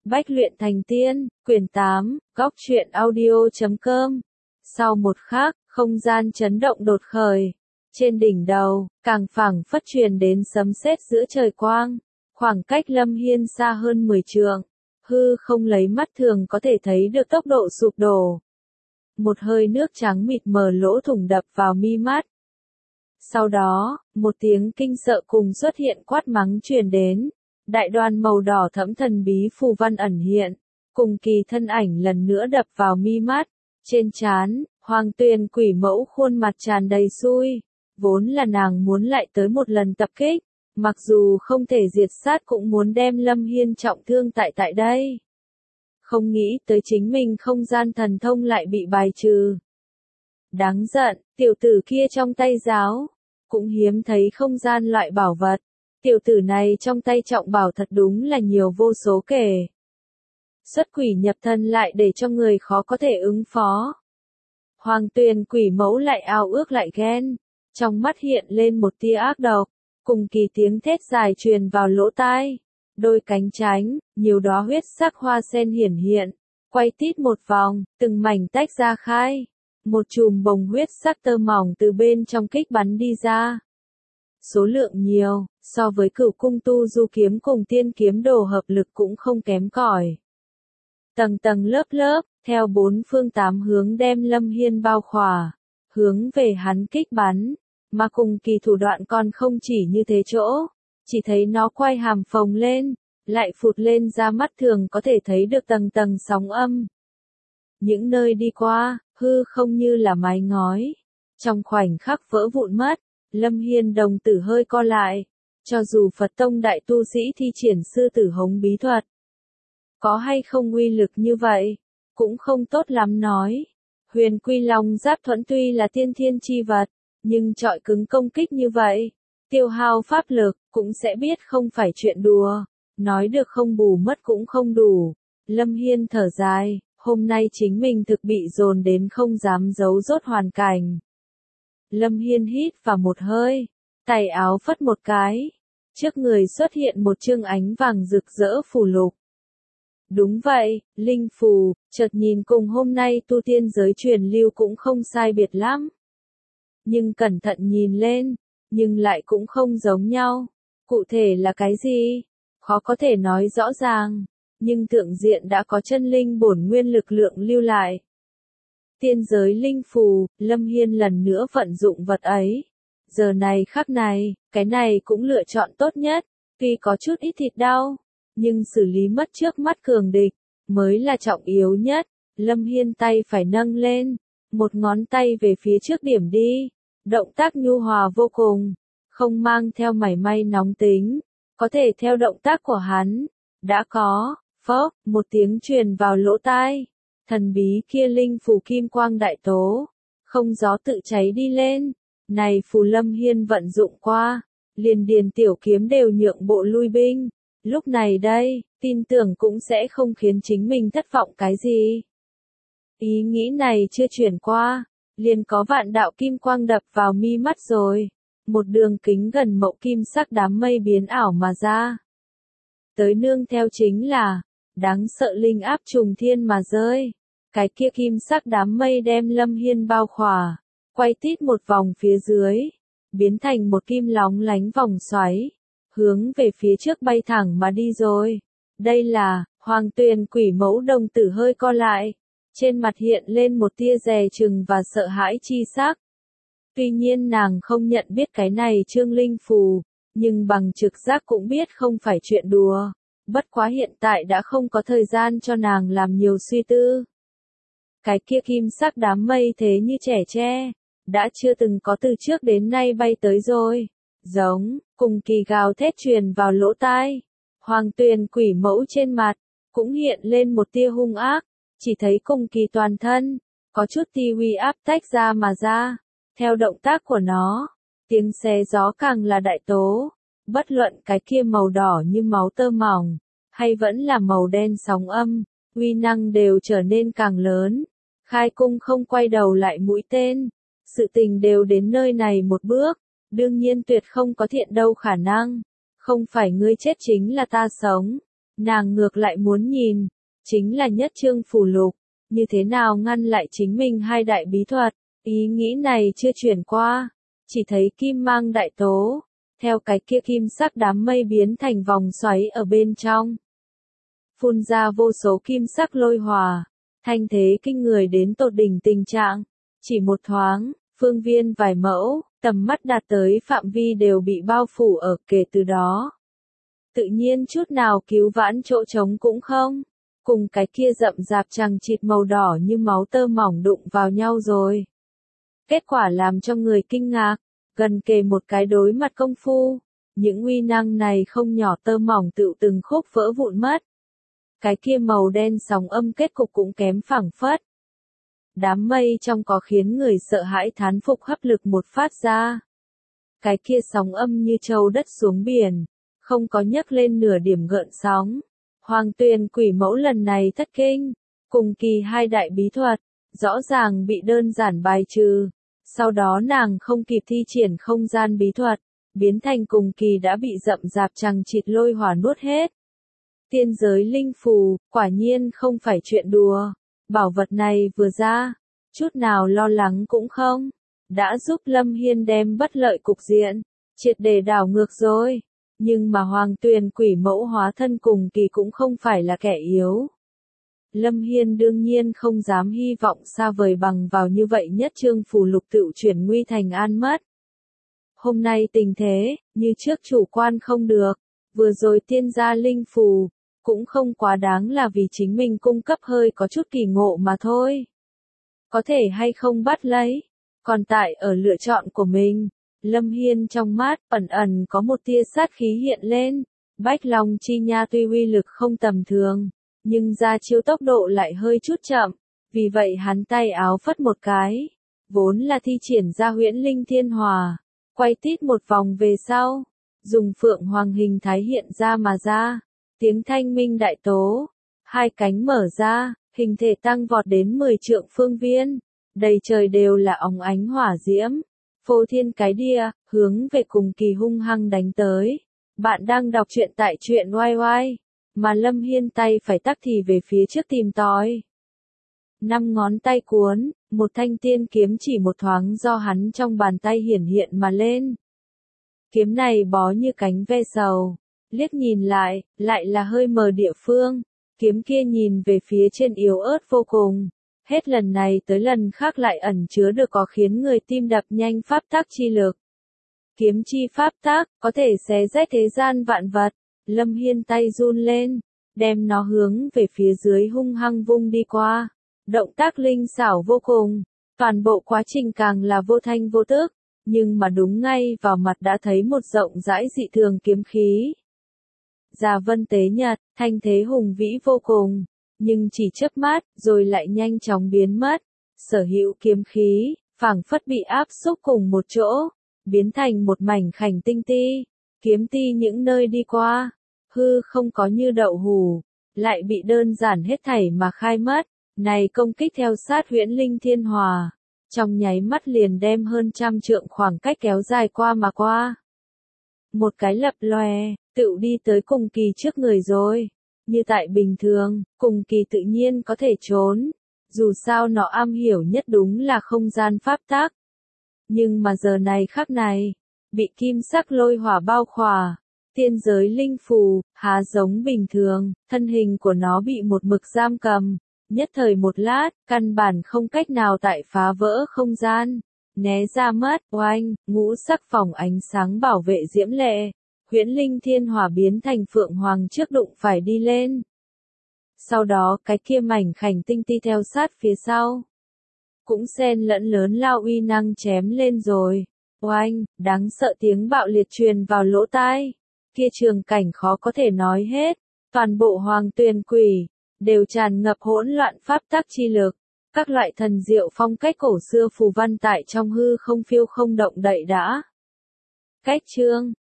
Bách luyện thành tiên, quyển 8, góc truyện audio.com. Sau một khắc, không gian chấn động đột khởi. Trên đỉnh đầu, càng phảng phất truyền đến sấm sét giữa trời quang. Khoảng cách Lâm Hiên xa hơn 10 trượng. Hư không lấy mắt thường có thể thấy được tốc độ sụp đổ. Một hơi nước trắng mịt mờ lỗ thủng đập vào mi mắt. Sau đó, một tiếng kinh sợ cùng xuất hiện quát mắng truyền đến. Đại đoàn màu đỏ thẫm thần bí phù văn ẩn hiện, cùng kỳ thân ảnh lần nữa đập vào mi mắt. Trên trán, Hoàng Tuyền quỷ mẫu khuôn mặt tràn đầy xui. Vốn là nàng muốn lại tới một lần tập kích, mặc dù không thể diệt sát cũng muốn đem Lâm Hiên trọng thương tại đây. Không nghĩ tới chính mình không gian thần thông lại bị bài trừ. Đáng giận, tiểu tử kia trong tay giáo, cũng hiếm thấy không gian loại bảo vật. Tiểu tử này trong tay trọng bảo thật đúng là nhiều vô số kể. Xuất quỷ nhập thần lại để cho người khó có thể ứng phó. Hoàng Tuyền quỷ mẫu lại ao ước lại ghen, trong mắt hiện lên một tia ác độc, cùng kỳ tiếng thét dài truyền vào lỗ tai. Đôi cánh tránh, nhiều đóa huyết sắc hoa sen hiển hiện, quay tít một vòng, từng mảnh tách ra khai. Một chùm bồng huyết sắc tơ mỏng từ bên trong kích bắn đi ra. Số lượng nhiều, so với Cửu cung tu du kiếm cùng tiên kiếm đồ hợp lực cũng không kém cỏi. Tầng tầng lớp lớp, theo bốn phương tám hướng đem Lâm Hiên bao khỏa, hướng về hắn kích bắn, mà cùng kỳ thủ đoạn còn không chỉ như thế chỗ, chỉ thấy nó quay hàm phồng lên, lại phụt lên ra mắt thường có thể thấy được tầng tầng sóng âm. Những nơi đi qua, hư không như là mái ngói, trong khoảnh khắc vỡ vụn mất. Lâm Hiên đồng tử hơi co lại, cho dù Phật tông đại tu sĩ thi triển sư tử hống bí thuật, có hay không uy lực như vậy, cũng không tốt lắm nói. Huyền Quy Long Giáp Thuẫn tuy là tiên thiên chi vật, nhưng trọi cứng công kích như vậy, tiêu hao pháp lực, cũng sẽ biết không phải chuyện đùa, nói được không bù mất cũng không đủ. Lâm Hiên thở dài, hôm nay chính mình thực bị dồn đến không dám giấu rốt hoàn cảnh. Lâm Hiên hít vào một hơi, tay áo phất một cái, trước người xuất hiện một chương ánh vàng rực rỡ phù lục. Đúng vậy, linh phù, chợt nhìn cùng hôm nay tu tiên giới truyền lưu cũng không sai biệt lắm. Nhưng cẩn thận nhìn lên, nhưng lại cũng không giống nhau. Cụ thể là cái gì? Khó có thể nói rõ ràng, nhưng thượng diện đã có chân linh bổn nguyên lực lượng lưu lại. Tiên giới linh phù, Lâm Hiên lần nữa vận dụng vật ấy. Giờ này khắc này, cái này cũng lựa chọn tốt nhất, tuy có chút ít thịt đau, nhưng xử lý mất trước mắt cường địch, mới là trọng yếu nhất. Lâm Hiên tay phải nâng lên, một ngón tay về phía trước điểm đi, động tác nhu hòa vô cùng, không mang theo mảy may nóng tính, có thể theo động tác của hắn, đã có, phốc, một tiếng truyền vào lỗ tai. Thần bí kia linh phù kim quang đại tố, không gió tự cháy đi lên. Này phù Lâm Hiên vận dụng qua, liền điền tiểu kiếm đều nhượng bộ lui binh. Lúc này đây, tin tưởng cũng sẽ không khiến chính mình thất vọng cái gì. Ý nghĩ này chưa chuyển qua, liền có vạn đạo kim quang đập vào mi mắt rồi. Một đường kính gần mậu kim sắc đám mây biến ảo mà ra. Tới nương theo chính là đáng sợ linh áp trùng thiên mà rơi. Cái kia kim sắc đám mây đem Lâm Hiên bao khỏa, quay tít một vòng phía dưới, biến thành một kim lóng lánh vòng xoáy, hướng về phía trước bay thẳng mà đi rồi. Đây là, Hoàng Tuyền quỷ mẫu đồng tử hơi co lại, trên mặt hiện lên một tia dè chừng và sợ hãi chi sắc. Tuy nhiên nàng không nhận biết cái này chương linh phù, nhưng bằng trực giác cũng biết không phải chuyện đùa. Bất quá hiện tại đã không có thời gian cho nàng làm nhiều suy tư. Cái kia kim sắc đám mây thế như trẻ tre, đã chưa từng có từ trước đến nay bay tới rồi. Giống, cùng kỳ gào thét truyền vào lỗ tai. Hoàng Tuyền quỷ mẫu trên mặt, cũng hiện lên một tia hung ác, chỉ thấy cùng kỳ toàn thân, có chút ti uy áp tách ra mà ra. Theo động tác của nó, tiếng xé gió càng là đại tố, bất luận cái kia màu đỏ như máu tơ mỏng, hay vẫn là màu đen sóng âm, uy năng đều trở nên càng lớn. Khai cung không quay đầu lại mũi tên, sự tình đều đến nơi này một bước, đương nhiên tuyệt không có thiện đâu khả năng, không phải ngươi chết chính là ta sống. Nàng ngược lại muốn nhìn, chính là nhất chương phù lục, như thế nào ngăn lại chính mình hai đại bí thuật. Ý nghĩ này chưa chuyển qua, chỉ thấy kim mang đại tố, theo cái kia kim sắc đám mây biến thành vòng xoáy ở bên trong. Phun ra vô số kim sắc lôi hỏa, thanh thế kinh người đến tột đỉnh tình trạng. Chỉ một thoáng, phương viên vài mẫu, tầm mắt đạt tới phạm vi đều bị bao phủ ở kể từ đó. Tự nhiên chút nào cứu vãn chỗ trống cũng không, cùng cái kia rậm rạp chằng chịt màu đỏ như máu tơ mỏng đụng vào nhau rồi. Kết quả làm cho người kinh ngạc, gần kề một cái đối mặt công phu, những uy năng này không nhỏ tơ mỏng tựu từng khúc vỡ vụn mất. Cái kia màu đen sóng âm kết cục cũng kém phảng phất. Đám mây trong có khiến người sợ hãi thán phục hấp lực một phát ra. Cái kia sóng âm như châu đất xuống biển, không có nhấc lên nửa điểm gợn sóng. Hoàng Tuyền Quỷ Mẫu lần này thất kinh, cùng kỳ hai đại bí thuật, rõ ràng bị đơn giản bài trừ. Sau đó nàng không kịp thi triển không gian bí thuật, biến thành cùng kỳ đã bị rậm rạp chằng chịt lôi hỏa nuốt hết. Tiên giới linh phù, quả nhiên không phải chuyện đùa. Bảo vật này vừa ra, chút nào lo lắng cũng không. Đã giúp Lâm Hiên đem bất lợi cục diện, triệt để đảo ngược rồi. Nhưng mà Hoàng Tuyền Quỷ Mẫu hóa thân cùng kỳ cũng không phải là kẻ yếu. Lâm Hiên đương nhiên không dám hy vọng xa vời bằng vào như vậy nhất chương phù lục tự chuyển nguy thành an mất. Hôm nay tình thế, như trước chủ quan không được, vừa rồi tiên gia linh phù, cũng không quá đáng là vì chính mình cung cấp hơi có chút kỳ ngộ mà thôi. Có thể hay không bắt lấy, còn tại ở lựa chọn của mình. Lâm Hiên trong mắt ẩn ẩn có một tia sát khí hiện lên, Bách Long Chi Nha tuy uy lực không tầm thường, nhưng ra chiêu tốc độ lại hơi chút chậm, vì vậy hắn tay áo phất một cái, vốn là thi triển ra huyễn linh thiên hòa, quay tít một vòng về sau, dùng phượng hoàng hình thái hiện ra mà ra, tiếng thanh minh đại tố, hai cánh mở ra, hình thể tăng vọt đến 10 trượng phương viên, đầy trời đều là óng ánh hỏa diễm. Phô thiên cái địa, hướng về cùng kỳ hung hăng đánh tới. Bạn đang đọc truyện tại truyện YY, mà Lâm Hiên tay phải tắc thì về phía trước tìm tòi. 5 ngón tay cuốn, một thanh tiên kiếm chỉ một thoáng do hắn trong bàn tay hiển hiện mà lên. Kiếm này bó như cánh ve sầu, liếc nhìn lại là hơi mờ địa phương, kiếm kia nhìn về phía trên yếu ớt vô cùng. Hết lần này tới lần khác lại ẩn chứa được có khiến người tim đập nhanh pháp tắc chi lực. Kiếm chi pháp tắc, có thể xé rách thế gian vạn vật. Lâm Hiên tay run lên, đem nó hướng về phía dưới hung hăng vung đi qua. Động tác linh xảo vô cùng, toàn bộ quá trình càng là vô thanh vô tức, nhưng mà đúng ngay vào mặt đã thấy một rộng rãi dị thường kiếm khí. Già vân tế nhật, thanh thế hùng vĩ vô cùng. Nhưng chỉ chớp mắt, rồi lại nhanh chóng biến mất. Sở hữu kiếm khí, phảng phất bị áp xúc cùng một chỗ, biến thành một mảnh khảnh tinh ti. Kiếm ti những nơi đi qua, hư không có như đậu hủ, lại bị đơn giản hết thảy mà khai mất. Này công kích theo sát huyễn linh thiên hòa, trong nháy mắt liền đem hơn 100 trượng khoảng cách kéo dài qua mà qua. Một cái lập lòe, tựu đi tới cùng kỳ trước người rồi. Như tại bình thường, cùng kỳ tự nhiên có thể trốn, dù sao nó am hiểu nhất đúng là không gian pháp tắc. Nhưng mà giờ này khắc này, bị kim sắc lôi hỏa bao khỏa, tiên giới linh phù, há giống bình thường, thân hình của nó bị một mực giam cầm, nhất thời một lát, căn bản không cách nào tại phá vỡ không gian, né ra mất, oanh, ngũ sắc phỏng ánh sáng bảo vệ diễm lệ. Huyễn linh thiên hỏa biến thành phượng hoàng trước đụng phải đi lên. Sau đó cái kia mảnh khảnh tinh ti theo sát phía sau. Cũng xen lẫn lớn lao uy năng chém lên rồi. Oanh, đáng sợ tiếng bạo liệt truyền vào lỗ tai. Kia trường cảnh khó có thể nói hết. Toàn bộ Hoàng Tuyền Quỷ, đều tràn ngập hỗn loạn pháp tắc chi lực. Các loại thần diệu phong cách cổ xưa phù văn tại trong hư không phiêu không động đậy đã. Cách chương